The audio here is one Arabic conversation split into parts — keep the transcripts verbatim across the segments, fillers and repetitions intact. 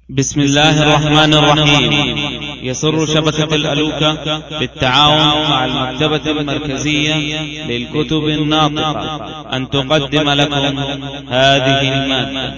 بسم الله الرحمن الرحيم. يسر شبكة الألوكة بالتعاون مع المكتبة المركزية للكتب الناطقة أن تقدم لكم هذه المادة.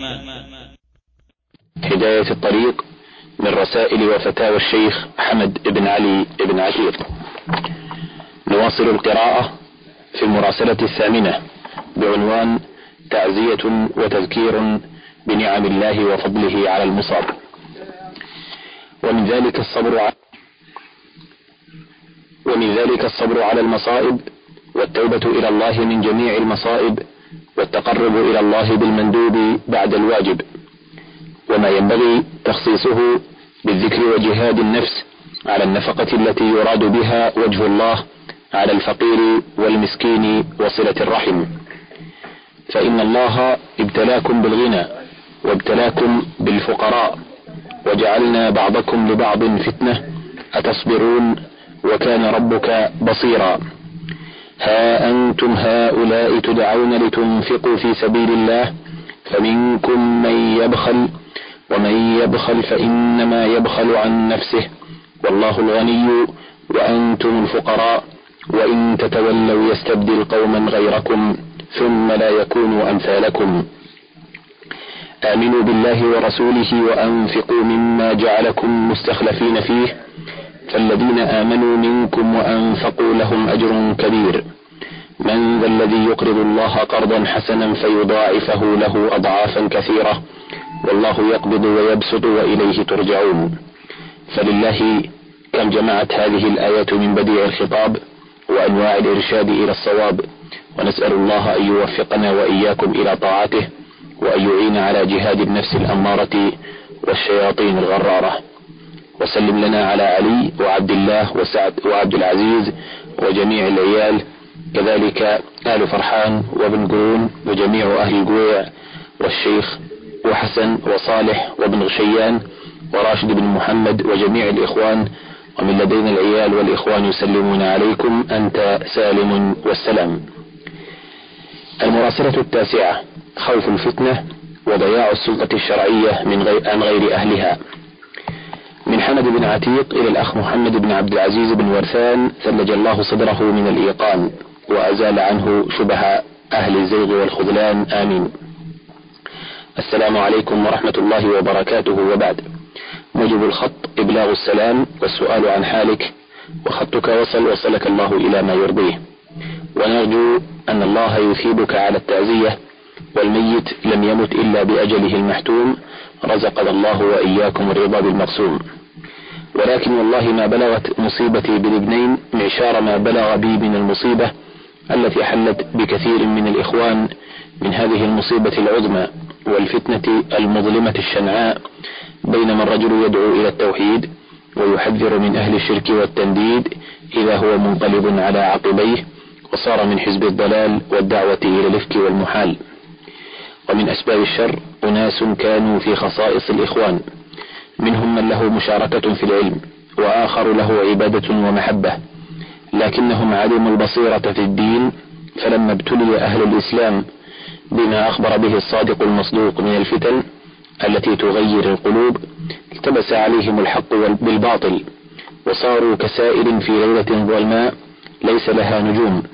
هداية الطريق من رسائل وفتاوى الشيخ حمد بن علي بن عتيق. نواصل القراءة في المراسلة الثامنة بعنوان تعزية وتذكير بنعم الله وفضله على المصاب، ومن ذلك الصبر على ومن ذلك الصبر على المصائب، والتوبة إلى الله من جميع المصائب، والتقرب إلى الله بالمندوب بعد الواجب، وما ينبغي تخصيصه بالذكر وجهاد النفس على النفقة التي يراد بها وجه الله على الفقير والمسكين وصلة الرحم، فإن الله ابتلاكم بالغنى وابتلاكم بالفقراء، وجعلنا بعضكم لبعض فتنة أتصبرون وكان ربك بصيرا. ها أنتم هؤلاء تدعون لتنفقوا في سبيل الله فمنكم من يبخل، ومن يبخل فإنما يبخل عن نفسه، والله الغني وأنتم الفقراء، وإن تتولوا يستبدل قوما غيركم ثم لا يكونوا أمثالكم. آمنوا بالله ورسوله وأنفقوا مما جعلكم مستخلفين فيه، فالذين آمنوا منكم وأنفقوا لهم أجر كبير. من ذا الذي يقرض الله قرضا حسنا فيضاعفه له أضعافا كثيرة، والله يقبض ويبسط وإليه ترجعون. فلله كم جمعت هذه الآيات من بديع الخطاب وأنواع الإرشاد إلى الصواب، ونسأل الله أن يوفقنا وإياكم إلى طاعته، وأن يعين على جهاد النفس الأمارة والشياطين الغرارة. وسلم لنا على علي وعبد الله وسعد وعبد العزيز وجميع العيال، كذلك آل فرحان وابن قرون وجميع أهل القويع، والشيخ وحسن وصالح وابن غشيان وراشد بن محمد وجميع الإخوان، ومن لدينا العيال والإخوان يسلمون عليكم أنت سالم والسلام. المراسلة التاسعة: خوف الفتنة وضياع السلطة الشرعية من غير عن غير أهلها. من حمد بن عتيق إلى الأخ محمد بن عبد العزيز بن ورثان، ثلج الله صدره من الإيقان وأزال عنه شبه أهل الزيغ والخذلان، آمين. السلام عليكم ورحمة الله وبركاته، وبعد. موجب الخط إبلاغ السلام والسؤال عن حالك، وخطك وصل وصلك الله إلى ما يرضيه، ونرجو أن الله يثيبك على التعزية، والميت لم يمت إلا بأجله المحتوم، رزقنا الله وإياكم الرضا بالمقسوم. ولكن والله ما بلغت مصيبتي بالابنين معشار ما بلغ بي من المصيبة التي حلت بكثير من الإخوان من هذه المصيبة العظمى والفتنة المظلمة الشنعاء، بينما الرجل يدعو إلى التوحيد ويحذر من أهل الشرك والتنديد إذا هو منقلب على عقبيه وصار من حزب الضلال والدعوة إلى الإفك والمحال. ومن أسباب الشر أناس كانوا في خصائص الإخوان، منهم من له مشاركة في العلم، وآخر له عبادة ومحبة، لكنهم عدموا البصيرة في الدين، فلما ابتلي أهل الإسلام بما أخبر به الصادق المصدوق من الفتن التي تغير القلوب، التبس عليهم الحق بالباطل، وصاروا كسائر في ليلة ظلماء ليس لها نجوم،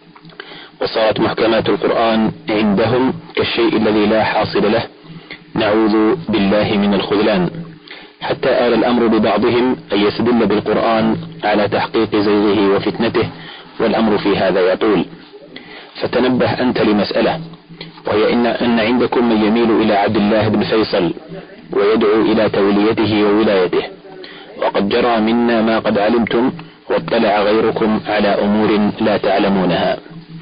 وصارت محكمات القرآن عندهم كالشيء الذي لا حاصل له، نعوذ بالله من الخذلان، حتى آل الأمر ببعضهم أن يستدل بالقرآن على تحقيق زيغه وفتنته، والأمر في هذا يطول. فتنبه أنت لمسألة، وهي إن, أن عندكم من يميل إلى عبد الله بن فيصل ويدعو إلى توليته وولايته، وقد جرى منا ما قد علمتم، واطلع غيركم على أمور لا تعلمونها.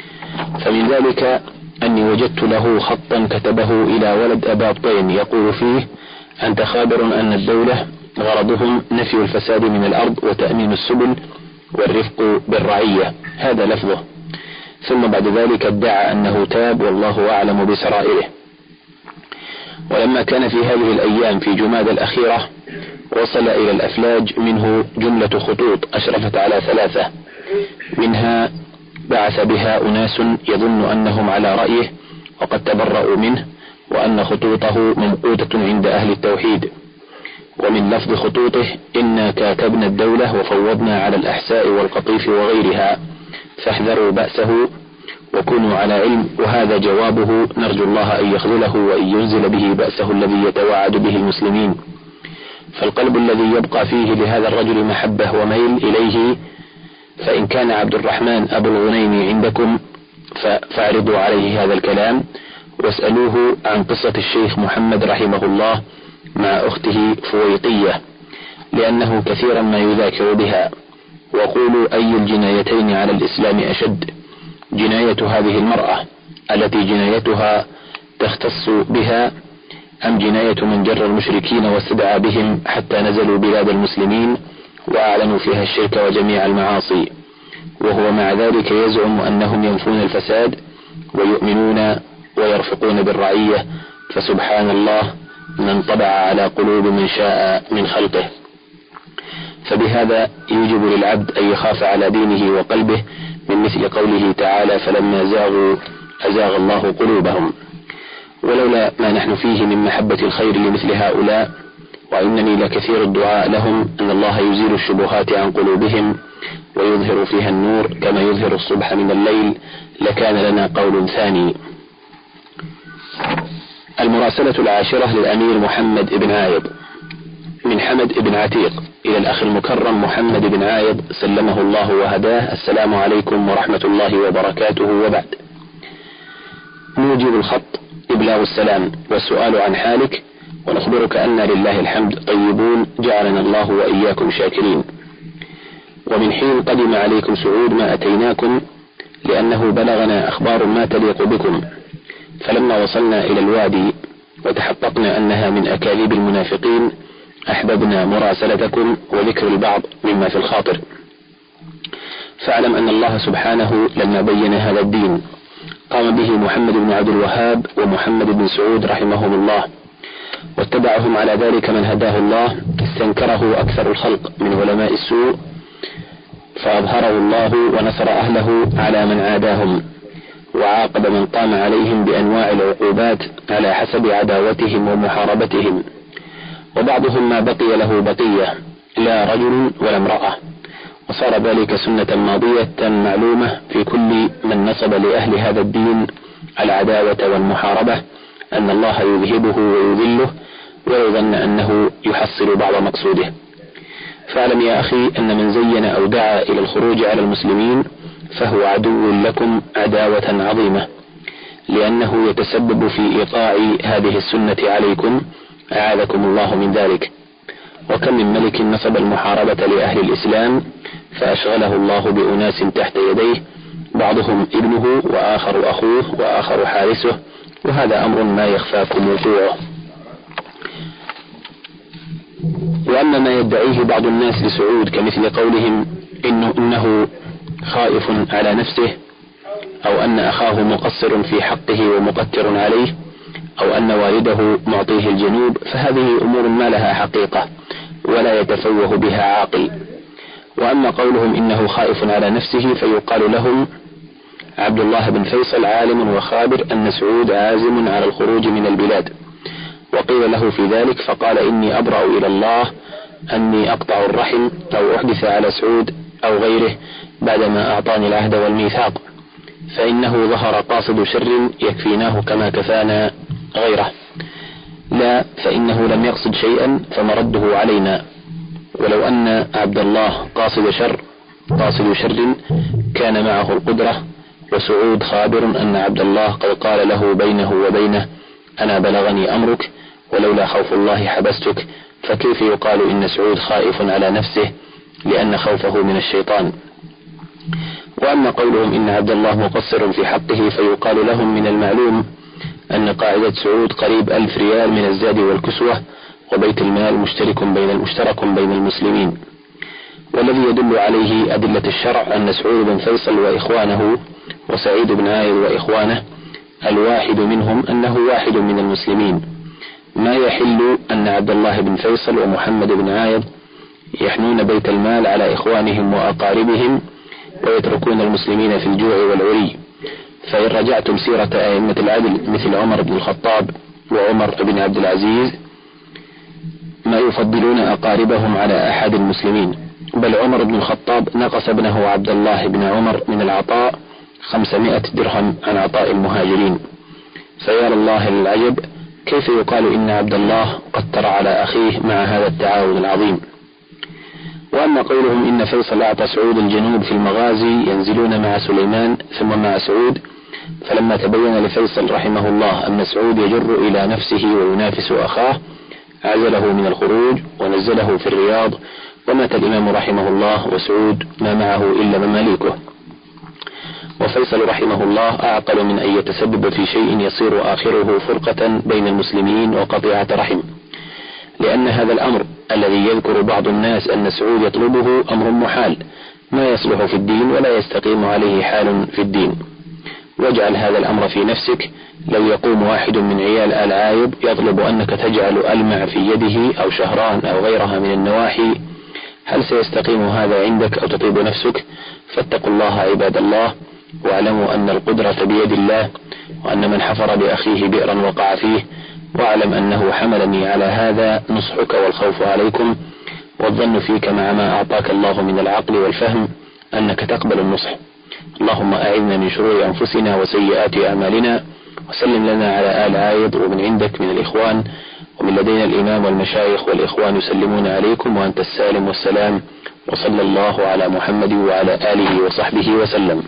فمن ذلك أني وجدت له خطا كتبه إلى ولد أبابطين يقول فيه: أنت خابر أن الدولة غرضهم نفي الفساد من الأرض وتأمين السبل والرفق بالرعية، هذا لفظه. ثم بعد ذلك ادعى أنه تاب والله أعلم بسرائره. ولما كان في هذه الأيام في جماد الأخيرة، وصل إلى الأفلاج منه جملة خطوط أشرفت على ثلاثة، منها بعث بها أناس يظن أنهم على رأيه وقد تبرأوا منه، وأن خطوطه ممقوتة عند أهل التوحيد، ومن لفظ خطوطه: إنا كاتبنا الدولة وفوضنا على الأحساء والقطيف وغيرها فاحذروا بأسه وكونوا على علم. وهذا جوابه، نرجو الله أن يخذله وأن ينزل به بأسه الذي يتوعد به المسلمين. فالقلب الذي يبقى فيه لهذا الرجل محبة وميل إليه، فإن كان عبد الرحمن أبو الغنيم عندكم فاعرضوا عليه هذا الكلام، واسألوه عن قصة الشيخ محمد رحمه الله مع أخته فويقية، لأنه كثيرا ما يذاكر بها. وقولوا أي الجنايتين على الإسلام أشد، جناية هذه المرأة التي جنايتها تختص بها، أم جناية من جر المشركين واستدعى بهم حتى نزلوا بلاد المسلمين وأعلنوا فيها الشرك وجميع المعاصي، وهو مع ذلك يزعم أنهم ينفون الفساد ويؤمنون ويرفقون بالرعية، فسبحان الله من طبع على قلوب من شاء من خلقه. فبهذا يوجب للعبد أن يخاف على دينه وقلبه، من مثل قوله تعالى: فلما زاغوا أزاغ الله قلوبهم. ولولا ما نحن فيه من محبة الخير لمثل هؤلاء، وإنني لكثير الدعاء لهم أن الله يزيل الشبهات عن قلوبهم ويظهر فيها النور كما يظهر الصبح من الليل، لكان لنا قول ثاني. المراسلة العاشرة للأمير محمد بن عايض. من حمد بن عتيق إلى الأخ المكرم محمد بن عايض سلمه الله وهداه: السلام عليكم ورحمة الله وبركاته، وبعد. نوجب الخط إبلاغ السلام والسؤال عن حالك، ونخبرك أن لله الحمد طيبون، جعلنا الله وإياكم شاكرين. ومن حين قدم عليكم سعود ما أتيناكم، لأنه بلغنا أخبار ما تليق بكم، فلما وصلنا إلى الوادي وتحققنا أنها من أكاذيب المنافقين أحببنا مراسلتكم وذكر البعض مما في الخاطر. فاعلم أن الله سبحانه لما بين هذا الدين قام به محمد بن عبد الوهاب ومحمد بن سعود رحمهم الله، واتبعهم على ذلك من هداه الله، استنكره أكثر الخلق من علماء السوء فأظهره الله ونصر أهله على من عاداهم، وعاقب من قام عليهم بأنواع العقوبات على حسب عداوتهم ومحاربتهم. وبعضهم ما بقي له بقية، لا رجل ولا امرأة، وصار ذلك سنة ماضية معلومة في كل من نصب لأهل هذا الدين العداوة والمحاربة، أن الله يذهبه ويذله ولو ظن أنه يحصل بعض مقصوده. فاعلم يا أخي أن من زين أو دعا إلى الخروج على المسلمين فهو عدو لكم عداوة عظيمة، لأنه يتسبب في إيقاع هذه السنة عليكم، أعاذكم الله من ذلك. وكم من ملك نصب المحاربة لأهل الإسلام فأشغله الله بأناس تحت يديه، بعضهم ابنه وآخر أخوه وآخر حارسه، وهذا أمر ما يخفاكم وقوعه. وأما ما يدعيه بعض الناس لسعود كمثل قولهم إنه, إنه خائف على نفسه، أو أن أخاه مقصر في حقه ومقتر عليه، أو أن والده معطيه الجنوب، فهذه أمور ما لها حقيقة ولا يتفوه بها عاقل. وأما قولهم إنه خائف على نفسه فيقال لهم: عبد الله بن فيصل عالم وخابر أن سعود عازم على الخروج من البلاد، وقيل له في ذلك فقال: إني أبرأ إلى الله أني أقطع الرحم أو أحدث على سعود أو غيره بعدما أعطاني العهد والميثاق، فإنه ظهر قاصد شر يكفيناه كما كفانا غيره، لا فإنه لم يقصد شيئا فمرده علينا. ولو أن عبد الله قاصد شر قاصد شر كان معه القدرة، وسعود خابر أن عبد الله قد قال له بينه وبينه: أنا بلغني أمرك ولولا خوف الله حبستك، فكيف يقال إن سعود خائف على نفسه لأن خوفه من الشيطان؟ وأما قولهم إن عبد الله مقصر في حقه فيقال لهم: من المعلوم أن قاعدة سعود قريب ألف ريال من الزاد والكسوة، وبيت المال مشترك بين المشترك بين المسلمين. والذي يدل عليه أدلة الشرع أن سعود بن فيصل وإخوانه وسعيد بن عايض وإخوانه الواحد منهم أنه واحد من المسلمين، ما يحل أن عبد الله بن فيصل ومحمد بن عايض يحنون بيت المال على إخوانهم وأقاربهم ويتركون المسلمين في الجوع والعري. فإن رجعتم سيرة أئمة العدل مثل عمر بن الخطاب وعمر بن عبد العزيز ما يفضلون أقاربهم على أحد المسلمين، بل عمر بن الخطاب نقص ابنه عبد الله بن عمر من العطاء خمسمائة درهم عن عطاء المهاجرين. فيا الله العجب، كيف يقال إن عبد الله قتر على أخيه مع هذا التعاون العظيم؟ وأما قولهم إن فيصل أعطى سعود الجنوب في المغازي ينزلون مع سليمان ثم مع سعود، فلما تبين لفيصل رحمه الله أن سعود يجر إلى نفسه وينافس أخاه عزله من الخروج ونزله في الرياض، ومات الإمام رحمه الله وسعود ما معه إلا مماليكه. وفيصل رحمه الله أعقل من أن يتسبب في شيء يصير آخره فرقة بين المسلمين وقطيعة رحم، لأن هذا الأمر الذي يذكر بعض الناس أن سعود يطلبه أمر محال ما يصلح في الدين ولا يستقيم عليه حال في الدين. واجعل هذا الأمر في نفسك، لو يقوم واحد من عيال آل عايض يطلب أنك تجعل ألمع في يده أو شهران أو غيرها من النواحي، هل سيستقيم هذا عندك أو تطيب نفسك؟ فاتقوا الله عباد الله، واعلموا أن القدرة بيد الله، وأن من حفر بأخيه بئرا وقع فيه، واعلم أنه حملني على هذا نصحك والخوف عليكم والظن فيك مع ما أعطاك الله من العقل والفهم أنك تقبل النصح. اللهم أعذنا من شرور أنفسنا وسيئات أعمالنا، وسلم لنا على آل عايض ومن عندك من الإخوان، ومن لدينا الإمام والمشايخ والإخوان يسلمون عليكم وأنت السالم والسلام، وصلى الله على محمد وعلى آله وصحبه وسلم.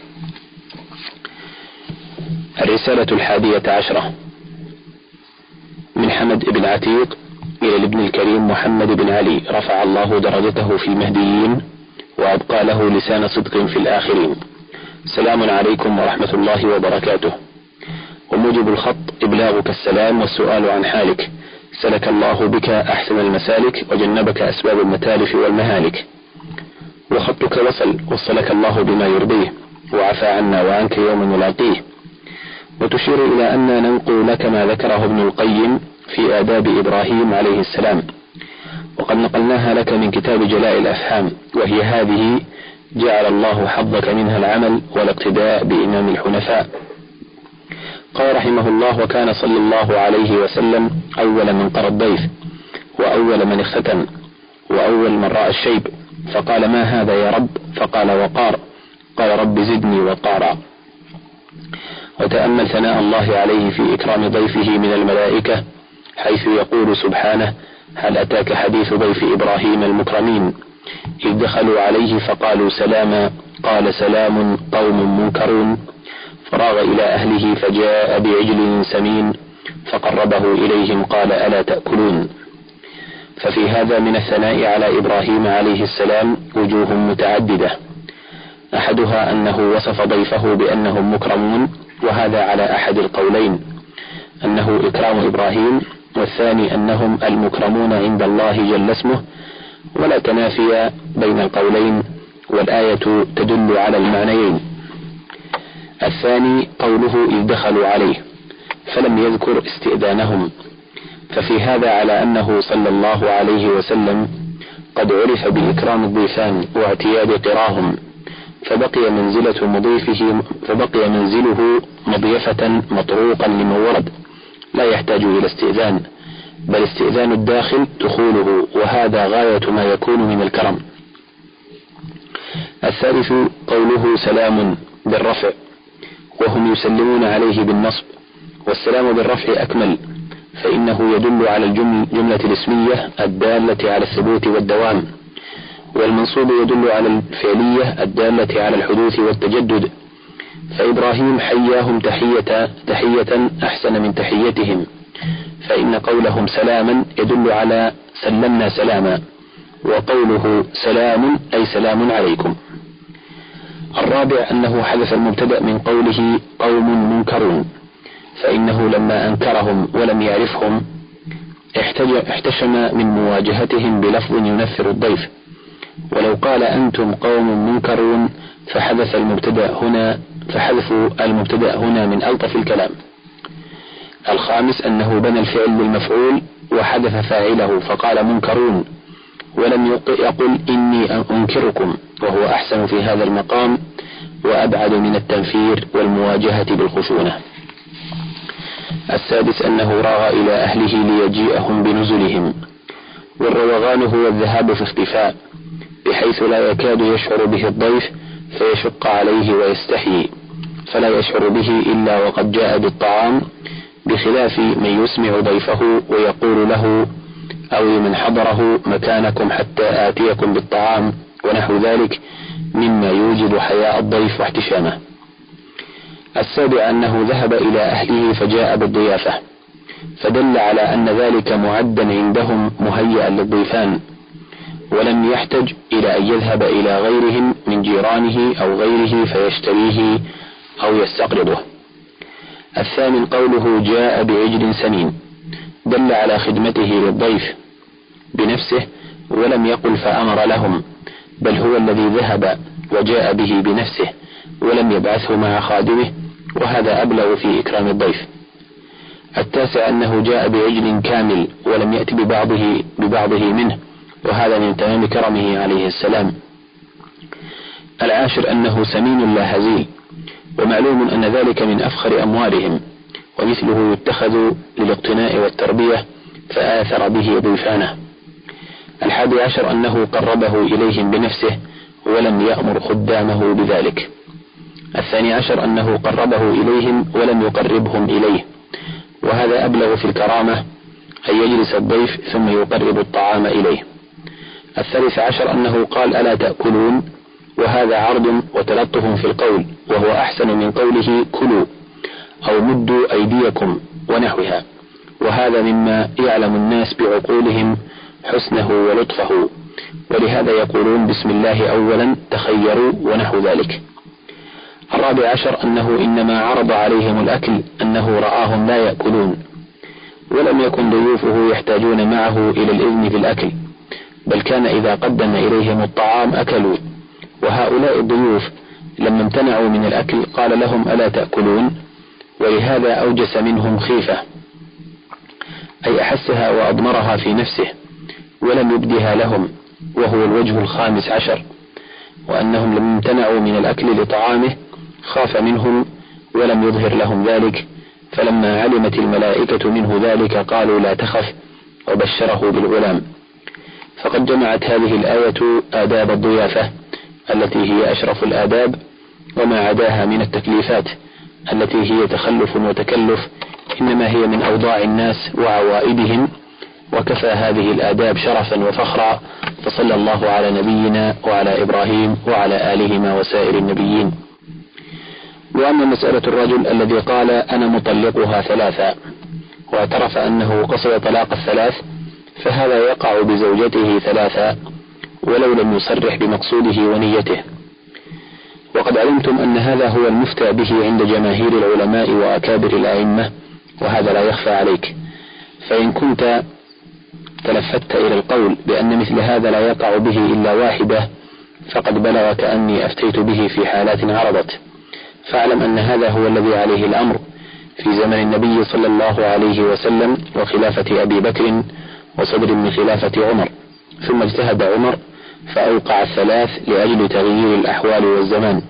الرسالة الحادية عشرة من حمد بن عتيق إلى الابن الكريم محمد بن علي، رفع الله درجته في المهديين وأبقى له لسان صدق في الآخرين. سلام عليكم ورحمة الله وبركاته. وموجب الخط إبلاغك السلام والسؤال عن حالك، سلك الله بك أحسن المسالك وجنبك أسباب المتالف والمهالك، وخطك وصل وصلك الله بما يرضيه وعفى عنا وعنك يوم نلاقيه. وتشير إلى أن ننقل لك ما ذكره ابن القيم في آداب إبراهيم عليه السلام، وقد نقلناها لك من كتاب جلاء الأفهام، وهي هذه: جعل الله حظك منها العمل والاقتداء بإمام الحنفاء. قال رحمه الله: وكان صلى الله عليه وسلم أول من قرى الضيف، وأول من اختتن، وأول من رأى الشيب، فقال: ما هذا يا رب؟ فقال: وقار. قال: رب زدني وقارا. وتأمل ثناء الله عليه في إكرام ضيفه من الملائكة، حيث يقول سبحانه: هل أتاك حديث ضيف إبراهيم المكرمين إذ دخلوا عليه فقالوا سلاما، قال: سلام قوم منكرون. فراغ إلى أهله فجاء بعجل سمين فقربه إليهم قال: ألا تأكلون؟ ففي هذا من الثناء على إبراهيم عليه السلام وجوه متعددة، أحدها أنه وصف ضيفه بأنهم مكرمون، وهذا على أحد القولين أنه إكرام إبراهيم، والثاني أنهم المكرمون عند الله جل اسمه، ولا تنافي بين القولين، والآية تدل على المعنيين. الثاني قوله إذ دخلوا عليه، فلم يذكر استئذانهم، ففي هذا على أنه صلى الله عليه وسلم قد عرف بإكرام الضيفان واعتياد قراهم، فبقي منزلة مضيفه فبقي منزله مضيفة مطروقا لمن ورد، لا يحتاج إلى استئذان، بل استئذان الداخل دخوله، وهذا غاية ما يكون من الكرم. الثالث قوله سلام بالرفع، وهم يسلمون عليه بالنصب، والسلام بالرفع أكمل، فإنه يدل على الجملة الاسمية الدالة على الثبوت والدوام، والمنصوب يدل على الفعلية الدالة على الحدوث والتجدد. فإبراهيم حياهم تحية, تحية أحسن من تحيتهم، فإن قولهم سلاما يدل على سلمنا سلاما، وقوله سلام أي سلام عليكم. الرابع أنه حذف المبتدأ من قوله قوم منكرون، فإنه لما أنكرهم ولم يعرفهم احتشم من مواجهتهم بلفظ ينفر الضيف، ولو قال أنتم قوم منكرون فحذف المبتدأ هنا فحذف المبتدأ هنا من ألطف الكلام. الخامس أنه بنى الفعل للمفعول وحذف فاعله فقال منكرون، ولم يقل إني أنكركم، وهو أحسن في هذا المقام وأبعد من التنفير والمواجهة بالخشونة. السادس أنه راغ إلى أهله ليجيئهم بنزلهم، والروغان هو الذهاب في اختفاء بحيث لا يكاد يشعر به الضيف فيشق عليه ويستحيي فلا يشعر به إلا وقد جاء بالطعام، بخلاف من يسمع ضيفه ويقول له أو من حضره مكانكم حتى آتيكم بالطعام ونحو ذلك مما يوجب حياء الضيف واحتشامه. السابع أنه ذهب إلى أهله فجاء بالضيافة، فدل على أن ذلك معدا عندهم مهيئا للضيفان، ولم يحتج إلى أن يذهب إلى غيرهم من جيرانه أو غيره فيشتريه أو يستقرضه. الثامن قوله جاء بعجل سمين، دل على خدمته للضيف بنفسه ولم يقل فأمر لهم، بل هو الذي ذهب وجاء به بنفسه ولم يبعثه مع خادمه، وهذا أبلغ في إكرام الضيف. التاسع أنه جاء بعجل كامل ولم يأت ببعضه, ببعضه منه، وهذا من تمام كرمه عليه السلام. العاشر أنه سمين لا هزيل، ومعلوم أن ذلك من أفخر أموالهم، ومثله يتخذ للاقتناء والتربية فآثر به ضيفانه. الحادي عشر أنه قربه إليهم بنفسه ولم يأمر خدامه بذلك. الثاني عشر أنه قربه إليهم ولم يقربهم إليه، وهذا أبلغ في الكرامة أن يجلس الضيف ثم يقرب الطعام إليه. الثالث عشر أنه قال ألا تأكلون، وهذا عرض وتلطف في القول، وهو أحسن من قوله كلوا أو مدوا أيديكم ونحوها، وهذا مما يعلم الناس بعقولهم حسنه ولطفه، ولهذا يقولون بسم الله أولا تخيروا ونحو ذلك. الرابع عشر أنه إنما عرض عليهم الأكل أنه رآهم لا يأكلون، ولم يكن ضيوفه يحتاجون معه إلى الإذن في الأكل، بل كان إذا قدم إليهم الطعام أكلوا. وهؤلاء الضيوف لما امتنعوا من الأكل قال لهم ألا تأكلون، ولهذا أوجس منهم خيفة، أي أحسها وأضمرها في نفسه ولم يبدها لهم، وهو الوجه الخامس عشر، وأنهم لما امتنعوا من الأكل لطعامه خاف منهم ولم يظهر لهم ذلك، فلما علمت الملائكة منه ذلك قالوا لا تخف، وبشره بالغلام. فقد جمعت هذه الآية آداب الضيافة التي هي أشرف الآداب، وما عداها من التكليفات التي هي تخلف وتكلف إنما هي من أوضاع الناس وعوائدهم، وكفى هذه الآداب شرفا وفخرا. فصلى الله على نبينا وعلى إبراهيم وعلى آلهما وسائر النبيين. وأما مسألة الرجل الذي قال أنا مطلقها ثلاثا واعترف أنه قصد طلاق الثلاث، فهذا يقع بزوجته ثلاثا ولو لم يصرح بمقصوده ونيته. وقد علمتم أن هذا هو المفتى به عند جماهير العلماء وأكابر الأئمة، وهذا لا يخفى عليك، فإن كنت تلفت إلى القول بأن مثل هذا لا يقع به إلا واحدة فقد بلغك أني أفتيت به في حالات عرضت، فاعلم أن هذا هو الذي عليه الأمر في زمن النبي صلى الله عليه وسلم وخلافة أبي بكر وصدر من خلافة عمر، ثم اجتهد عمر فأوقع الثلاث لأجل تغيير الأحوال والزمان،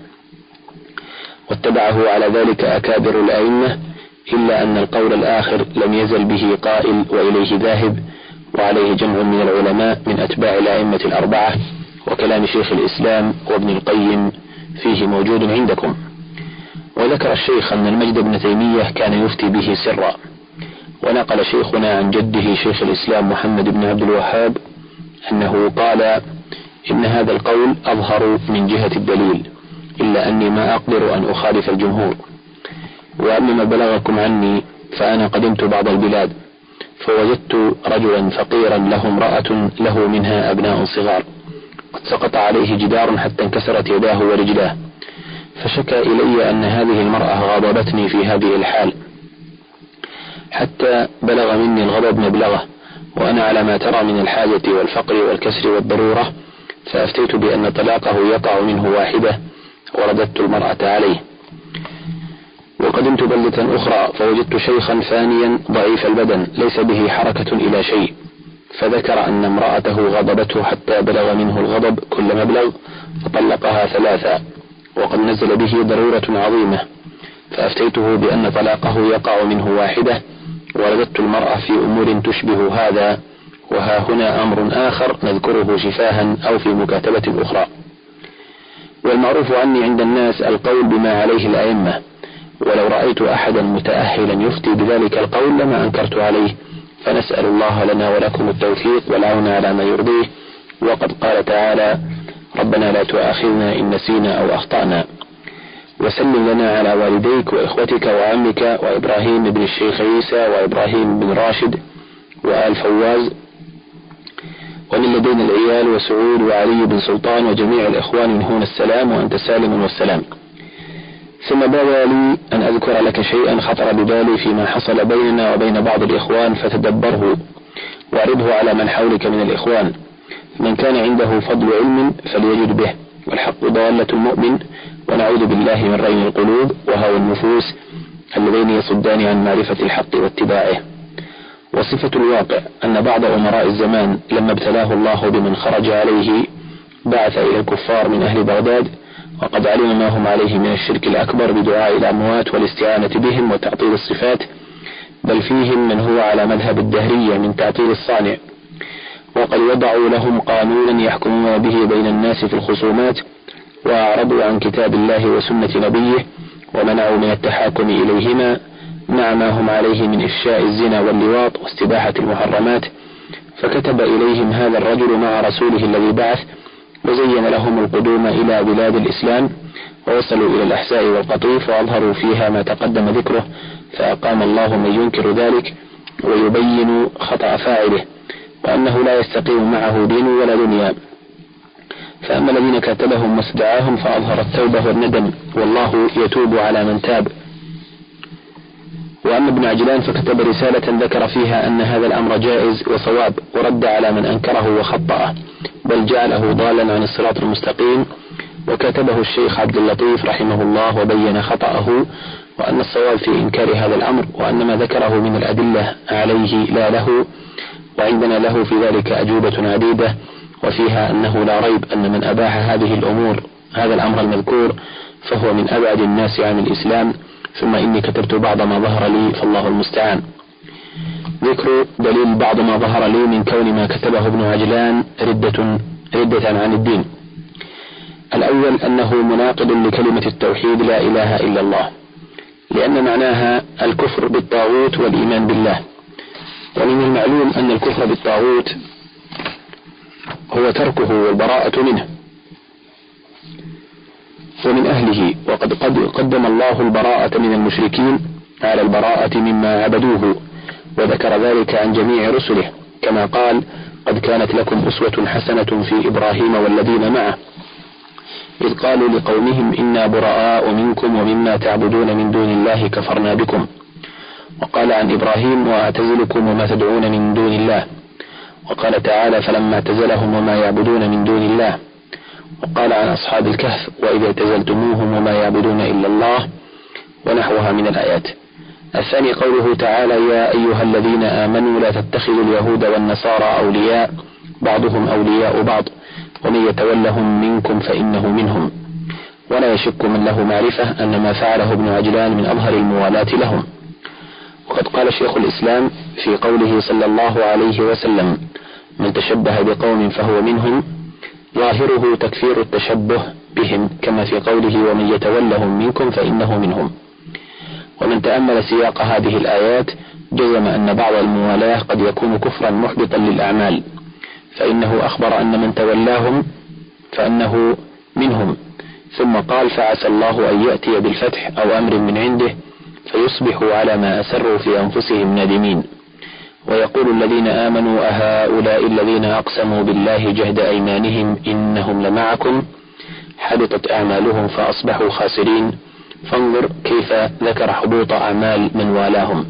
واتبعه على ذلك أكابر الأئمة، إلا أن القول الآخر لم يزل به قائل وإليه ذاهب، وعليه جمع من العلماء من أتباع الأئمة الأربعة، وكلام شيخ الإسلام وابن القيم فيه موجود عندكم. وذكر الشيخ أن المجد بن تيمية كان يفتي به سرا، ونقل شيخنا عن جده شيخ الإسلام محمد بن عبد الوهاب أنه قال إن هذا القول أظهر من جهة الدليل، إلا أني ما أقدر أن أخالف الجمهور. وأما ما بلغكم عني فأنا قدمت بعض البلاد فوجدت رجلا فقيرا له امرأة له منها أبناء صغار، قد سقط عليه جدار حتى انكسرت يداه ورجلاه، فشكى إلي أن هذه المرأة غضبتني في هذه الحال حتى بلغ مني الغضب مبلغه، وأنا على ما ترى من الحاجة والفقر والكسر والضرورة، فأفتيت بأن طلاقه يقع منه واحدة ورددت المرأة عليه. وقدمت بلدة أخرى فوجدت شيخا فانيا ضعيف البدن ليس به حركة إلى شيء، فذكر أن امرأته غضبته حتى بلغ منه الغضب كل مبلغ فطلقها ثلاثا، وقد نزل به ضرورة عظيمة، فأفتيته بأن طلاقه يقع منه واحدة، ورددت المرأة في أمور تشبه هذا، وها هنا أمر آخر نذكره شفاها أو في مكاتبة أخرى. والمعروف عني عند الناس القول بما عليه الأئمة، ولو رأيت أحدا متأهلا يفتي بذلك القول لما أنكرت عليه، فنسأل الله لنا ولكم التوفيق والعون على ما يرضيه. وقد قال تعالى: ربنا لا تؤاخذنا إن نسينا أو أخطأنا. وسلم لنا على والديك وإخوتك وعمك وإبراهيم بن الشيخ عيسى وإبراهيم بن راشد وآل فواز، ومن لدينا العيال وسعود وعلي بن سلطان وجميع الإخوان من هنا السلام، وأنت سالم والسلام. ثم بدا لي أن أذكر لك شيئا خطر ببالي فيما حصل بيننا وبين بعض الإخوان، فتدبره وأعرضه على من حولك من الإخوان. من كان عنده فضل علم فليجد به، والحق ضالة المؤمن، ونعوذ بالله من رين القلوب وهوى النفوس اللذين يصدان عن معرفة الحق واتباعه. وصفة الواقع أن بعض أمراء الزمان لما ابتلاه الله بمن خرج عليه بعث إلى الكفار من أهل بغداد، وقد علم ما هم عليه من الشرك الأكبر بدعاء الأموات والاستعانة بهم وتعطيل الصفات، بل فيهم من هو على مذهب الدهرية من تعطيل الصانع، وقد وضعوا لهم قانونا يحكمون به بين الناس في الخصومات، وأعرضوا عن كتاب الله وسنة نبيه، ومنعوا من التحاكم إليهما مع ما هم عليه من إفشاء الزنا واللواط واستباحة المحرمات. فكتب إليهم هذا الرجل مع رسوله الذي بعث، وزين لهم القدوم إلى بلاد الإسلام، ووصلوا إلى الأحساء والقطيف وأظهروا فيها ما تقدم ذكره، فأقام الله من ينكر ذلك ويبين خطأ فاعله، وأنه لا يستقيم معه دين ولا دنيا. فأما الذين كاتبهم واستدعاهم فأظهر التوبة والندم، والله يتوب على من تاب. وأما ابن عجلان فكتب رسالة ذكر فيها أن هذا الأمر جائز وصواب، ورد على من أنكره وخطأه، بل جعله ضالا عن الصراط المستقيم. وكتبه الشيخ عبد اللطيف رحمه الله وبين خطأه، وأن الصواب في إنكار هذا الأمر، وأن ما ذكره من الأدلة عليه لا له، وعندنا له في ذلك أجوبة عديدة، وفيها أنه لا ريب أن من أباح هذه الأمور هذا الأمر المذكور فهو من أبعد الناس عن الإسلام. ثم إني كتبت بعض ما ظهر لي فالله المستعان. ذكر دليل بعض ما ظهر لي من كون ما كتبه ابن عجلان ردة, ردة عن الدين. الأول أنه مناقض لكلمة التوحيد لا إله إلا الله، لأن معناها الكفر بالطاغوت والإيمان بالله. ومن المعلوم أن الكفر بالطاغوت هو تركه والبراءة منه ومن أهله، وقد قدم الله البراءة من المشركين على البراءة مما عبدوه، وذكر ذلك عن جميع رسله، كما قال: قد كانت لكم أسوة حسنة في إبراهيم والذين معه إذ قالوا لقومهم إنا براء منكم ومما تعبدون من دون الله كفرنا بكم. وقال عن إبراهيم: وأعتزلكم وما تدعون من دون الله. وقال تعالى: فلما اعتزلهم وما يعبدون من دون الله. وقال عن أصحاب الكهف: وإذا اعتزلتموهم وما يعبدون إلا الله، ونحوها من الآيات. الثاني قوله تعالى: يا أيها الذين آمنوا لا تتخذوا اليهود والنصارى أولياء بعضهم أولياء بعض ومن يتولهم منكم فإنه منهم. ولا يشك من له معرفة أن ما فعله ابن عجلان من أظهر الموالاة لهم. وقد قال شيخ الإسلام في قوله صلى الله عليه وسلم: من تشبه بقوم فهو منهم، ظاهره تكفير التشبه بهم، كما في قوله: ومن يتولهم منكم فإنه منهم. ومن تأمل سياق هذه الآيات جزم أن بعض الموالاة قد يكون كفرا محبطا للأعمال، فإنه أخبر أن من تولاهم فإنه منهم، ثم قال: فعسى الله أن يأتي بالفتح أو أمر من عنده فيصبحوا على ما أسروا في أنفسهم نادمين. ويقول الذين آمنوا أهؤلاء الذين أقسموا بالله جهد أيمانهم إنهم لمعكم حبطت أعمالهم فأصبحوا خاسرين. فانظر كيف ذكر حبوط أعمال من والاهم.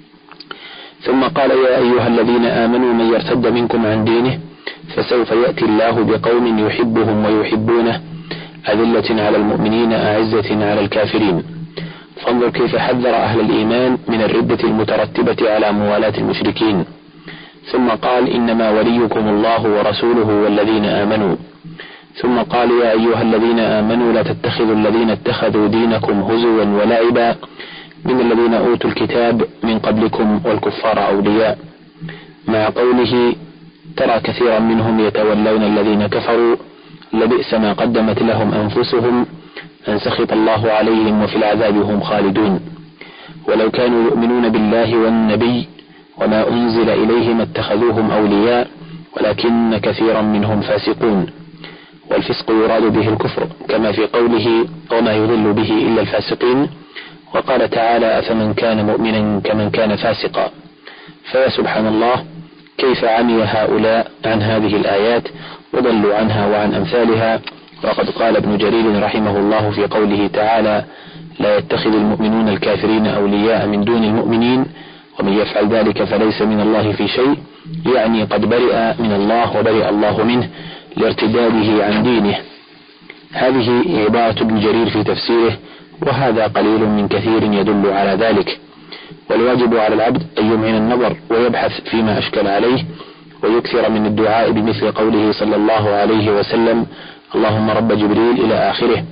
ثم قال: يا أيها الذين آمنوا من يرتد منكم عن دينه فسوف يأتي الله بقوم يحبهم ويحبونه أذلة على المؤمنين أعزة على الكافرين. فانظر كيف حذر أهل الإيمان من الردة المترتبة على موالاة المشركين. ثم قال: إنما وليكم الله ورسوله والذين آمنوا. ثم قال: يا أيها الذين آمنوا لا تتخذوا الذين اتخذوا دينكم هزوا ولعبا من الذين أوتوا الكتاب من قبلكم والكفار أولياء، مع قوله: ترى كثيرا منهم يتولون الذين كفروا لبئس ما قدمت لهم أنفسهم أن سخط الله عليهم وفي العذاب هم خالدون ولو كانوا يؤمنون بالله والنبي وما أنزل إليهم اتخذوهم أولياء ولكن كثيرا منهم فاسقون. والفسق يراد به الكفر كما في قوله وما يضل به إلا الفاسقين، وقال تعالى أفمن كان مؤمنا كمن كان فاسقا. فيا سبحان الله كيف عمي هؤلاء عن هذه الآيات وضلوا عنها وعن أمثالها. وقد قال ابن جرير رحمه الله في قوله تعالى لا يتخذ المؤمنون الكافرين أولياء من دون المؤمنين ومن يفعل ذلك فليس من الله في شيء، يعني قد برئ من الله وبرئ الله منه لارتداده عن دينه. هذه عبارة ابن جرير في تفسيره، وهذا قليل من كثير يدل على ذلك. والواجب على العبد أن يمعن النظر ويبحث فيما أشكل عليه ويكثر من الدعاء بمثل قوله صلى الله عليه وسلم اللهم رب جبريل إلى آخره.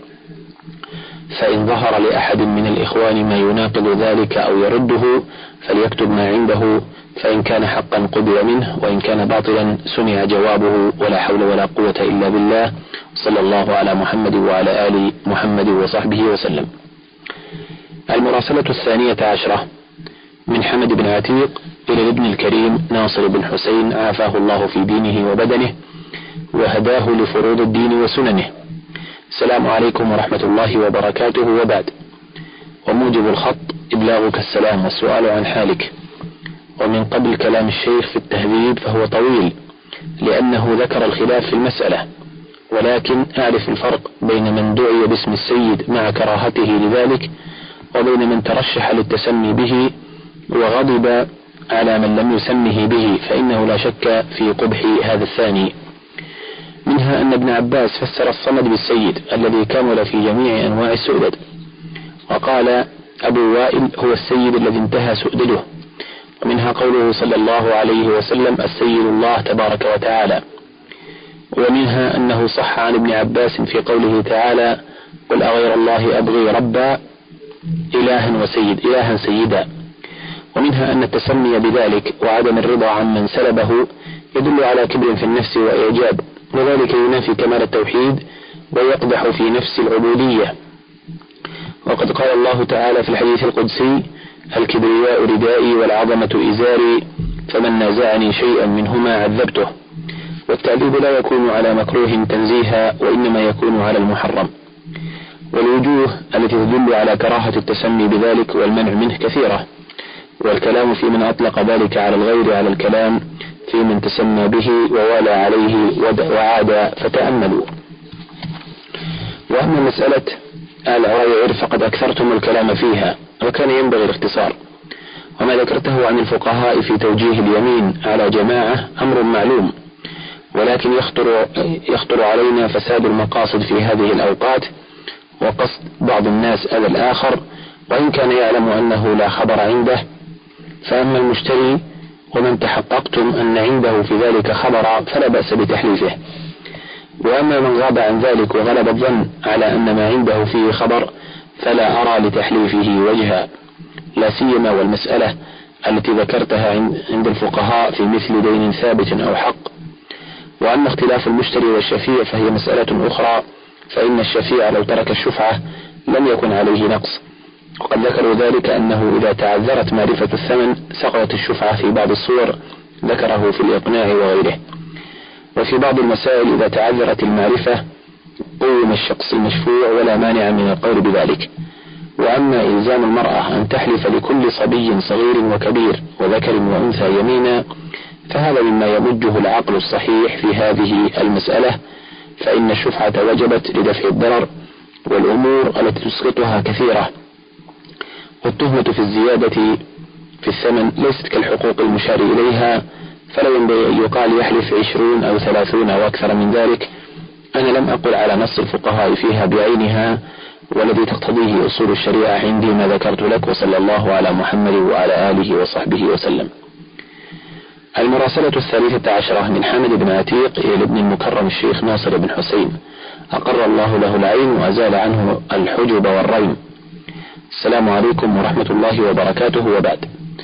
فإن ظهر لأحد من الإخوان ما يناقض ذلك أو يرده فليكتب ما عنده، فإن كان حقا قبل منه وإن كان باطلا سمع جوابه، ولا حول ولا قوة إلا بالله. صلى الله على محمد وعلى آل محمد وصحبه وسلم. المراسلة الثانية عشرة من حمد بن عتيق إلى الابن الكريم ناصر بن حسين عافاه الله في دينه وبدنه وهداه لفروض الدين وسننه. السلام عليكم ورحمة الله وبركاته، وبعد. وموجب الخط إبلاغك السلام والسؤال عن حالك. ومن قبل كلام الشيخ في التهذيب فهو طويل لأنه ذكر الخلاف في المسألة، ولكن أعرف الفرق بين من دعي باسم السيد مع كراهته لذلك وبين من ترشح للتسمي به وغضب على من لم يسمه به، فإنه لا شك في قبح هذا الثاني. منها أن ابن عباس فسر الصمد بالسيد الذي كمل في جميع أنواع السؤدد، وقال أبو وائل هو السيد الذي انتهى سؤدده. ومنها قوله صلى الله عليه وسلم السيد الله تبارك وتعالى. ومنها أنه صح عن ابن عباس في قوله تعالى قل أغير الله أبغي ربا إلها وسيد إلها سيدا. ومنها أن التسمي بذلك وعدم الرضا عن من سلبه يدل على كبر في النفس وإعجاب، وذلك ينافي كمال التوحيد ويقدح في نفس العبودية. وقد قال الله تعالى في الحديث القدسي الكبرياء ردائي والعظمة إزاري فمن نازعني شيئا منهما عذبته. والتعذيب لا يكون على مكروه تنزيها وإنما يكون على المحرم. والوجوه التي تدل على كراهة التسمي بذلك والمنع منه كثيرة، والكلام في من أطلق ذلك على الغير على الكلام في من تسمى به ووالى عليه وعاد، فتأملوا. وأما مسألة العرائر فقد أكثرتم الكلام فيها وكان ينبغي الاختصار. وما ذكرته عن الفقهاء في توجيه اليمين على جماعة أمر معلوم، ولكن يخطر, يخطر علينا فساد المقاصد في هذه الأوقات وقصد بعض الناس أذى الآخر، وإن كان يعلم أنه لا خبر عنده. فأما المشتري ومن تحققتم أن عنده في ذلك خبر فلا بأس بتحليفه. وأما من غاب عن ذلك وغلب الظن على أن ما عنده فيه خبر فلا أرى لتحليفه وجها، لا سيما والمسألة التي ذكرتها عند الفقهاء في مثل دين ثابت أو حق. وأما اختلاف المشتري والشفيع فهي مسألة أخرى، فإن الشفيع لو ترك الشفعة لم يكن عليه نقص، وقد ذكروا ذلك أنه إذا تعذرت معرفة الثمن سقطت الشفعة في بعض الصور ذكره في الإقناع وغيره. وفي بعض المسائل إذا تعذرت المعرفة قوم الشخص المشفوع ولا مانع من القول بذلك. وأما إلزام المرأة أن تحلف لكل صبي صغير وكبير وذكر وأنثى يمينا فهذا مما يمجه العقل الصحيح في هذه المسألة، فإن الشفعة وجبت لدفع الضرر، والأمور التي تسقطها كثيرة. والتهمة في الزيادة في الثمن ليست كالحقوق المشار إليها، فلا ينبغي أن يقال يحلف عشرون أو ثلاثون أو أكثر من ذلك. أنا لم أقل على نص الفقهاء فيها بعينها، والذي تقتضيه أصول الشريعة عندي ما ذكرت لك، وصلى الله على محمد وعلى آله وصحبه وسلم. المراسلة الثالثة عشرة من حامد بن عتيق إلى ابن المكرم الشيخ ناصر بن حسين أقر الله له العين وأزال عنه الحجب والرين. السلام عليكم ورحمة الله وبركاته، وبعد.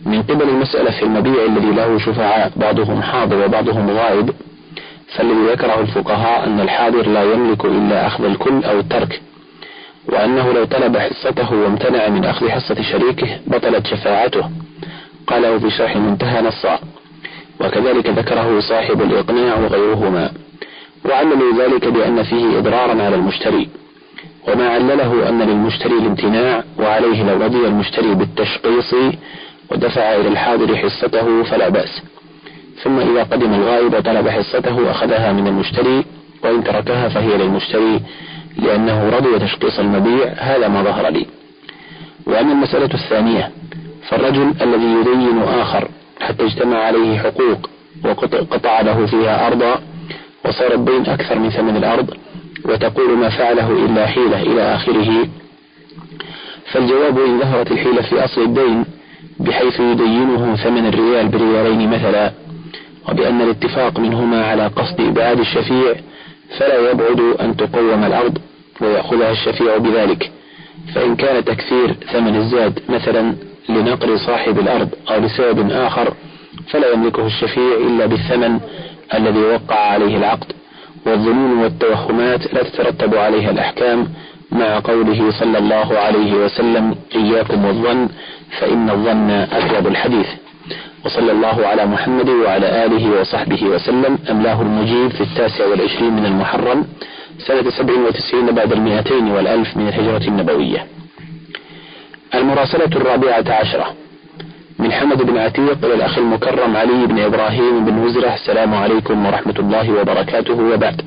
من قبل المسألة في المبيع الذي له شفعاء بعضهم حاضر وبعضهم غائب، فالذي ذكره الفقهاء أن الحاضر لا يملك إلا أخذ الكل أو الترك، وأنه لو طلب حصته وامتنع من أخذ حصة شريكه بطلت شفاعته، قاله في شرح منتهى نصا، وكذلك ذكره صاحب الإقناع وغيرهما، وعللوا ذلك بأن فيه إضرارا على المشتري، وما علله أن للمشتري الامتناع، وعليه لو رضي المشتري بالتشقيص ودفع إلى الحاضر حصته فلا بأس، ثم إذا قدم الغائب وطلب حصته أخذها من المشتري، وإن تركها فهي للمشتري لأنه رضي تشقيص المبيع، هذا ما ظهر لي. وأما المسألة الثانية فالرجل الذي يدين آخر حتى اجتمع عليه حقوق وقطع له فيها أرضا وصار الدين أكثر من ثمن الأرض، وتقول ما فعله إلا حيلة إلى آخره، فالجواب إن ظهرت الحيلة في أصل الدين بحيث يدينه ثمن الريال بريالين مثلا، وبأن الاتفاق منهما على قصد إبعاد الشفيع، فلا يبعد أن تقوم الأرض ويأخذها الشفيع بذلك، فإن كان تكثير ثمن الزاد مثلا لنقر صاحب الأرض أو لسبب آخر فلا يملكه الشفيع إلا بالثمن الذي وقع عليه العقد، والظنون والتوهمات لا تترتب عليها الأحكام، مع قوله صلى الله عليه وسلم إياكم والظن فإن الظن أكذب الحديث. وصلى الله على محمد وعلى آله وصحبه وسلم. أملاه المجيب في التاسع والعشرين من المحرم سنة سبع وتسعين بعد المئتين والألف من الهجرة النبوية. المراسلة الرابعة عشرة من حمد بن عتيق إلى الأخ المكرم علي بن إبراهيم بن وزرة: السلام عليكم ورحمة الله وبركاته، وبعد.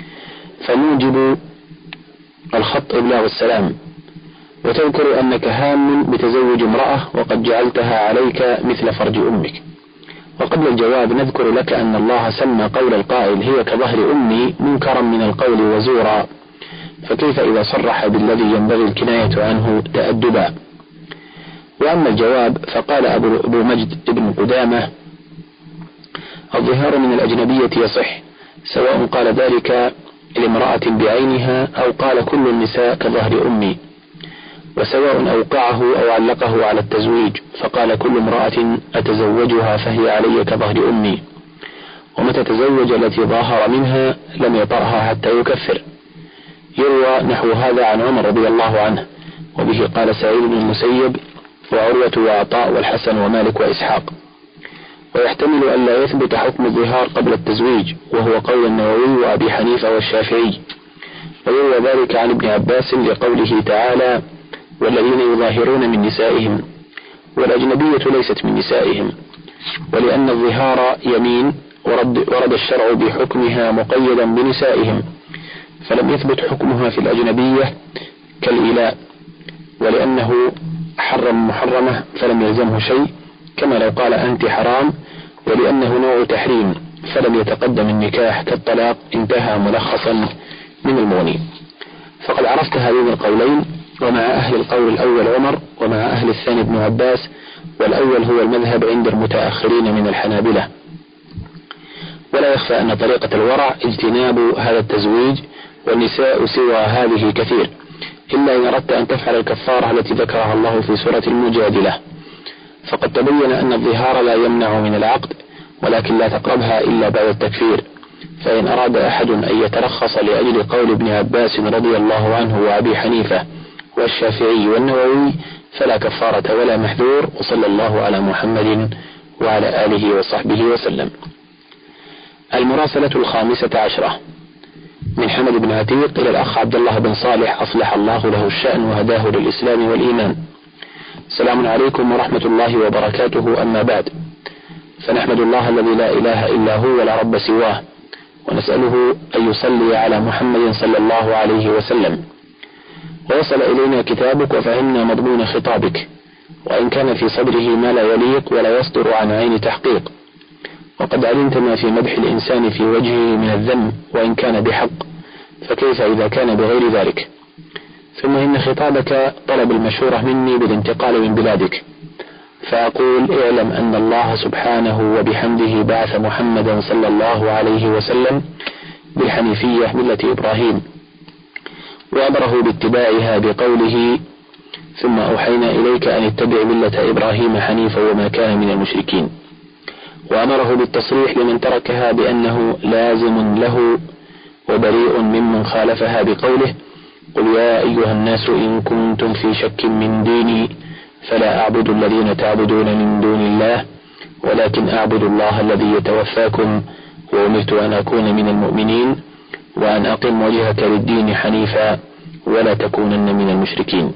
فموجب الخط إبلاغ السلام، وتذكر أنك هام بتزوج امرأة وقد جعلتها عليك مثل فرج أمك. وقبل الجواب نذكر لك أن الله سمى قول القائل هي كظهر أمي منكرا من القول وزورا، فكيف إذا صرح بالذي ينبغي الكناية عنه تأدبا. وأما الجواب فقال أبو مجد ابن قدامة: الظهار من الأجنبية يصح، سواء قال ذلك لامرأة بعينها أو قال كل النساء كظهر أمي، وسواء أوقعه أو علقه على التزويج فقال كل امرأة أتزوجها فهي علي كظهر أمي، ومتى تزوج التي ظاهر منها لم يطأها حتى يكفر. يروى نحو هذا عن عمر رضي الله عنه، وبه قال سعيد بن المسيب وعروة وعطاء والحسن ومالك وإسحاق. ويحتمل أن لا يثبت حكم الظهار قبل التزويج، وهو قول النووي وأبي حنيفة والشافعي. ويروى ذلك عن ابن عباس لقوله تعالى: والذين يظاهرون من نسائهم، والأجنبية ليست من نسائهم، ولأن الظهار يمين ورد, ورد الشرع بحكمها مقيدا بنسائهم، فلم يثبت حكمها في الأجنبية كالإلاء، ولأنه حرم محرمة فلم يلزمه شيء، كما لو قال أنت حرام، ولأنه نوع تحريم فلم يتقدم النكاح كالطلاق، انتهى ملخصا من المغني. فقد عرفت هذين القولين، ومع أهل القول الأول عمر، ومع أهل الثاني ابن عباس، والأول هو المذهب عند المتأخرين من الحنابلة. ولا يخفى أن طريقة الورع اجتناب هذا التزويج، والنساء سوى هذه كثير، إلا إن أردت أن تفعل الكفارة التي ذكرها الله في سورة المجادلة، فقد تبين أن الظهار لا يمنع من العقد، ولكن لا تقربها إلا بعد التكفير. فإن أراد أحد أن يترخص لأجل قول ابن عباس رضي الله عنه وأبي حنيفة والشافعي والنووي فلا كفارة ولا محذور، وصلى الله على محمد وعلى آله وصحبه وسلم. المراسلة الخامسة عشرة من حمد بن عتيق إلى الأخ عبد الله بن صالح: أصلح الله له الشأن وهداه للإسلام والإيمان. السلام عليكم ورحمة الله وبركاته، أما بعد، فنحمد الله الذي لا إله إلا هو ولا رب سواه، ونسأله أن يصلي على محمد صلى الله عليه وسلم. ووصل إلينا كتابك وفهمنا مضمون خطابك، وإن كان في صدره ما لا يليق ولا يصدر عن عين تحقيق، وقد علمت ما في مدح الإنسان في وجهه من الذم وإن كان بحق، فكيف إذا كان بغير ذلك؟ ثم إن خطابك طلب المشورة مني بالانتقال من بلادك، فأقول: اعلم أن الله سبحانه وبحمده بعث محمدا صلى الله عليه وسلم بالحنيفية ملة إبراهيم، وأمره باتباعها بقوله: ثم أوحينا إليك أن اتبع ملة إبراهيم حنيفا وما كان من المشركين. وأمره بالتصريح لمن تركها بأنه لازم له وبريء ممن خالفها بقوله: قل يا أيها الناس إن كنتم في شك من ديني فلا أعبد الذين تعبدون من دون الله ولكن أعبد الله الذي يتوفاكم وأمرت أن أكون من المؤمنين وأن أقم وجهك للدين حنيفا ولا تكونن من المشركين.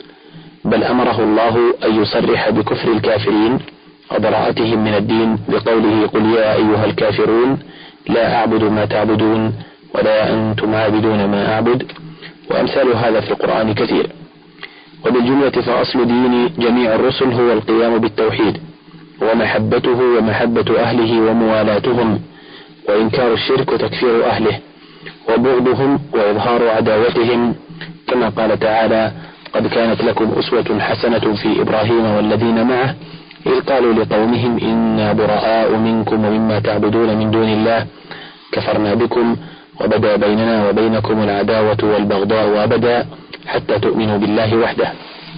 بل أمره الله أن يصرح بكفر الكافرين وبراءتهم من الدين بقوله: قل يا أيها الكافرون لا أعبد ما تعبدون ولا أنتم عابدون ما أعبد، وأمثال هذا في القرآن كثير. وبالجملة فأصل دين جميع الرسل هو القيام بالتوحيد ومحبته ومحبة أهله وموالاتهم، وإنكار الشرك وتكفير أهله وبغضهم وإظهار عداوتهم، كما قال تعالى: قد كانت لكم أسوة حسنة في إبراهيم والذين معه إذ قالوا لقومهم إنا براء منكم ومما تعبدون من دون الله كفرنا بكم وبدا بيننا وبينكم العداوة والبغضاء أبدا حتى تؤمنوا بالله وحده.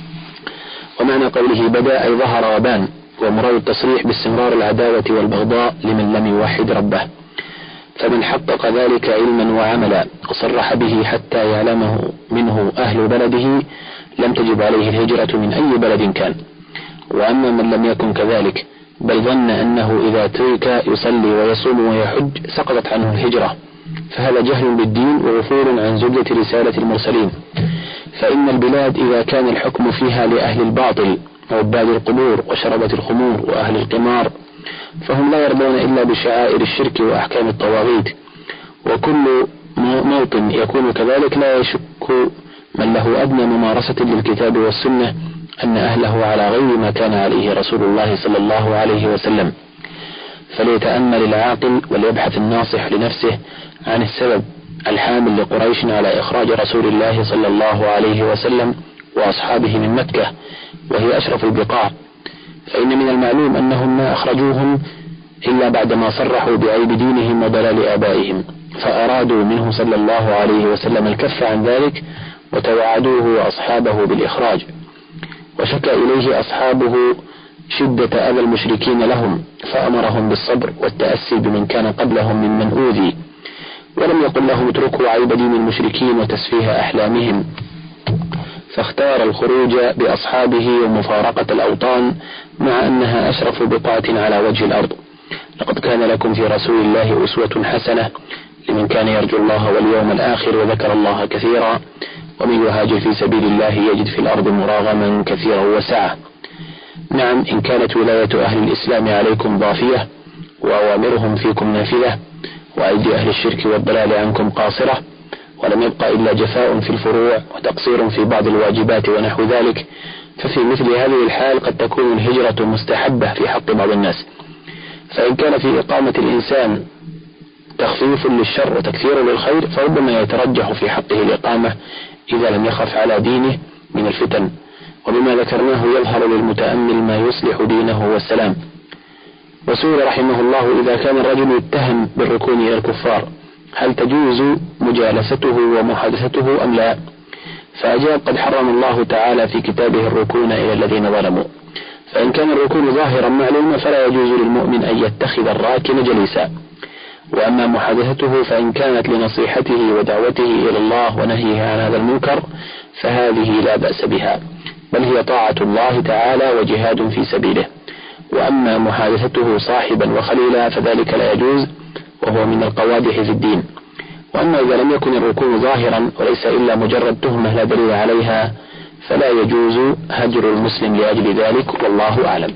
ومعنى قوله بدا أي ظهر وبان، ومراد التصريح باستمرار العداوة والبغضاء لمن لم يوحد ربه. فمن حقق ذلك علما وعملا وصرح به حتى يعلمه منه أهل بلده لم تجب عليه الهجرة من أي بلد كان. وأما من لم يكن كذلك بل ظن أنه إذا ترك يصلي ويصوم ويحج سقطت عنه الهجرة، فهذا جهل بالدين وغفور عن زبدة رسالة المرسلين. فإن البلاد إذا كان الحكم فيها لأهل الباطل وعباد القبور وشربة الخمور وأهل القمار فهم لا يرضون إلا بشعائر الشرك وأحكام الطواغيت، وكل موطن يكون كذلك لا يشك من له أدنى ممارسة للكتاب والسنة أن أهله على غير ما كان عليه رسول الله صلى الله عليه وسلم. فليتأمل العاقل وليبحث الناصح لنفسه عن السبب الحامل لقريش على إخراج رسول الله صلى الله عليه وسلم وأصحابه من مكة وهي أشرف البقاع، فإن من المعلوم أنهم ما أخرجوهم إلا بعدما صرحوا بعيب دينهم وضلال آبائهم، فأرادوا منه صلى الله عليه وسلم الكف عن ذلك وتوعدوه وأصحابه بالإخراج، وشكى إليه أصحابه شدة أذى المشركين لهم فأمرهم بالصبر والتأسي بمن كان قبلهم ممن أوذي، ولم يقل لهم اتركوا عيب دين المشركين وتسفيه أحلامهم، فاختار الخروج بأصحابه ومفارقة الأوطان مع أنها أشرف بقعة على وجه الأرض. لقد كان لكم في رسول الله أسوة حسنة لمن كان يرجو الله واليوم الآخر وذكر الله كثيرا ومن يهاجر في سبيل الله يجد في الأرض مراغما كثيرا وسعة. نعم، إن كانت ولاية أهل الإسلام عليكم ضافية وأوامرهم فيكم نافذة وأيدي أهل الشرك والضلال عنكم قاصرة ولم يبقى إلا جفاء في الفروع وتقصير في بعض الواجبات ونحو ذلك، ففي مثل هذه الحال قد تكون الهجرة مستحبة في حق بعض الناس. فإن كان في إقامة الإنسان تخفيف للشر وتكثير للخير فربما يترجح في حقه الإقامة إذا لم يخف على دينه من الفتن، وبما ذكرناه يظهر للمتأمل ما يصلح دينه والسلام. وسئل رحمه الله إذا كان الرجل يتهم بالركون إلى الكفار هل تجوز مجالسته ومحادثته أم لا؟ فأجاب قد حرم الله تعالى في كتابه الركون إلى الذين ظلموا، فإن كان الركون ظاهرا معلوما فلا يجوز للمؤمن أن يتخذ الراكن جليسا. وأما محادثته فإن كانت لنصيحته ودعوته إلى الله ونهيه عن هذا المنكر فهذه لا بأس بها، بل هي طاعة الله تعالى وجهاد في سبيله. وأما محادثته صاحبا وخليلا فذلك لا يجوز وهو من القوادح في الدين. وأما إذا لم يكن الركون ظاهرا وليس إلا مجرد تهمة لا دليل عليها فلا يجوز هجر المسلم لأجل ذلك، والله أعلم.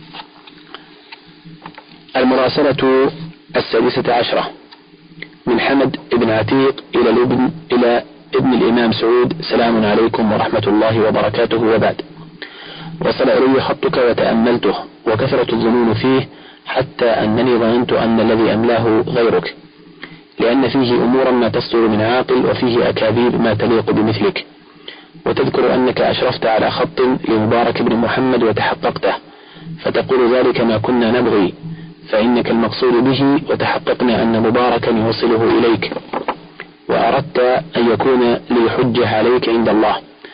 المراسلة السادسة عشرة من حمد بن عتيق إلى الابن إلى ابن الإمام سعود: سلام عليكم ورحمة الله وبركاته، وبعد. وصل إلي خطك وتأملته وكثرة الظنون فيه حتى أنني ظننت أن الذي أملاه غيرك، لأن فيه أمورا ما تصدر من عاقل وفيه أكاذيب ما تليق بمثلك، وتذكر أنك أشرفت على خط لمبارك بن محمد وتحققته، فتقول ذلك ما كنا نبغي فإنك المقصود به، وتحققنا أن مباركا يوصله إليك، وأردت أن يكون لي حجة عليك عند الله،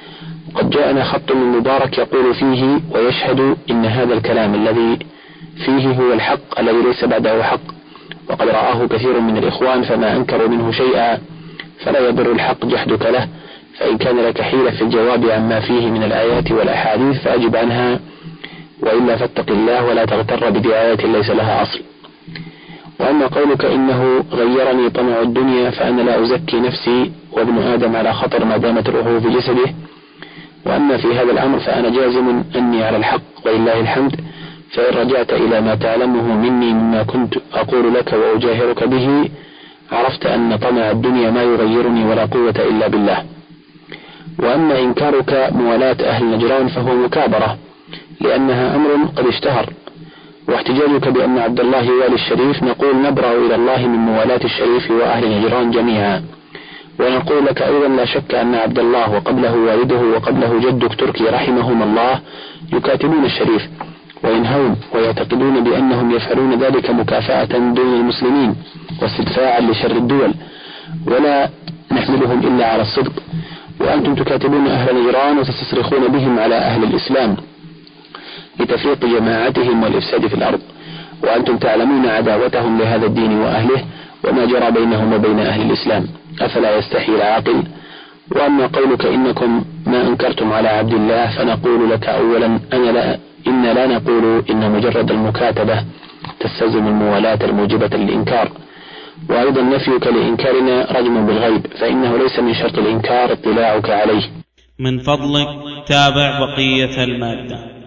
قد جاءنا خط من مبارك يقول فيه ويشهد إن هذا الكلام الذي فيه هو الحق الذي ليس بعده حق، وقد رآه كثير من الإخوان فما أنكروا منه شيئا، فلا يضر الحق جحدك له، فإن كان لك حيلة في الجواب عما فيه من الآيات والأحاديث فأجب عنها، وإلا فاتق الله ولا تغتر بدعاية ليس لها أصل. وأما قولك إنه غيرني طمع الدنيا فأنا لا أزكي نفسي، وابن آدم على خطر ما دامت روحه في جسده، وأما في هذا الأمر فأنا جازم أني على الحق ولله الحمد، فإن رجعت إلى ما تعلمه مني مما كنت أقول لك وأجاهرك به عرفت أن طمع الدنيا ما يغيرني ولا قوة إلا بالله. وأما إنكارك موالاة أهل نجران فهو مكابرة، لأنها أمر قد اشتهر، واحتجاجك بأن عبد الله والي الشريف نقول نبرأ إلى الله من موالاة الشريف وأهل نجران جميعا، ونقول لك أيضا لا شك أن عبد الله وقبله والده وقبله جدك تركي رحمهم الله يكاتبون الشريف وينهون ويعتقدون بأنهم يفعلون ذلك مكافأة دون المسلمين واستدفاعا لشر الدول، ولا نحملهم إلا على الصدق، وأنتم تكاتبون أهل نجران وتستصرخون بهم على أهل الإسلام لتفريق جماعتهم والإفساد في الأرض، وأنتم تعلمون عداوتهم لهذا الدين وأهله وما جرى بينهم وبين أهل الإسلام، أفلا يستحي العاقل؟ وأما قولك إنكم ما أنكرتم على عبد الله فنقول لك أولا أنا لا إن لا نقول إن مجرد المكاتبة تستلزم الموالاة الموجبة للإنكار، وأيضا نفيك لإنكارنا رجم بالغيب، فإنه ليس من شرط الإنكار اطلاعك عليه. من فضلك تابع بقية المادة.